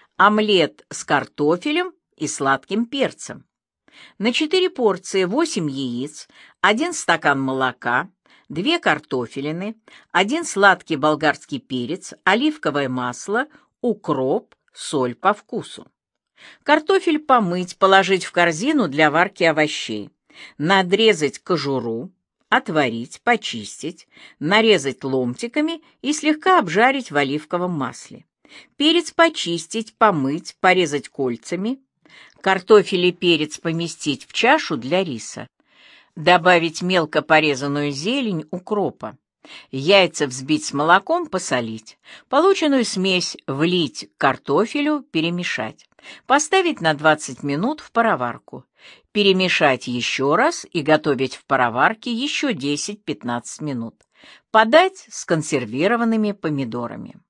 омлет с картофелем и сладким перцем. На 4 порции 8 яиц, 1 стакан молока, 2 картофелины, 1 сладкий болгарский перец, оливковое масло, укроп, соль по вкусу. Картофель помыть, положить в корзину для варки овощей. Надрезать кожуру, отварить, почистить, нарезать ломтиками и слегка обжарить в оливковом масле. Перец почистить, помыть, порезать кольцами. Картофель и перец поместить в чашу для риса. Добавить мелко порезанную зелень укропа. Яйца взбить с молоком, посолить. Полученную смесь влить к картофелю, перемешать. Поставить на 20 минут в пароварку. Перемешать еще раз и готовить в пароварке еще 10-15 минут. Подать с консервированными помидорами.